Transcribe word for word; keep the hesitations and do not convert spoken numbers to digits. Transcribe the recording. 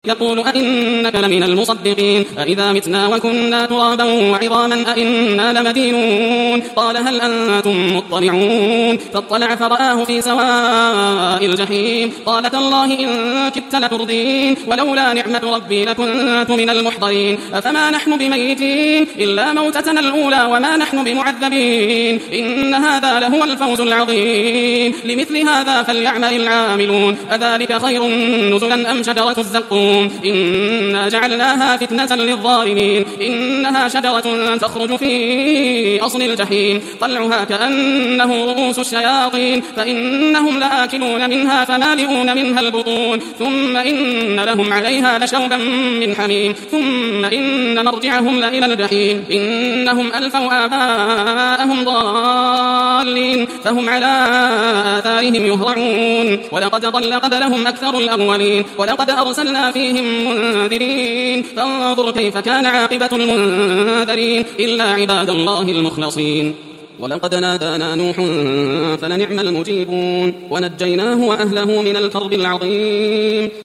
يقول أئنك لمن المصدقين أئذا متنا وكنا ترابا وعظاما أئنا لمدينون قال هل أنتم مطلعون فاطلع فرآه في سواء الجحيم قال تالله إن كدت لتردين ولولا نعمة ربي لكنت من المحضرين أفما نحن بميتين إلا موتتنا الأولى وما نحن بمعذبين إن هذا لهو الفوز العظيم لمثل هذا فليعمل العاملون أذلك خير نزلا أم شجرة الزقوم إنا جعلناها فتنة للظالمين إنها شجرة تخرج في أصل الجحيم طلعها كأنه رؤوس الشياطين فإنهم لآكلون منها فمالئون منها البطون ثم إن لهم عليها لشوبا من حميم ثم إن مرجعهم لإلى الجحيم إنهم ألفوا آباءهم ضالين فهم على آثارهم يهرعون ولقد ضل قبلهم أكثر الأولين ولقد أرسلنا فيهم منذرين فانظر كيف كان عاقبة المنذرين إلا عباد الله المخلصين ولقد نادانا نوح فلنعم المجيبون ونجيناه وأهله من الكرب العظيم.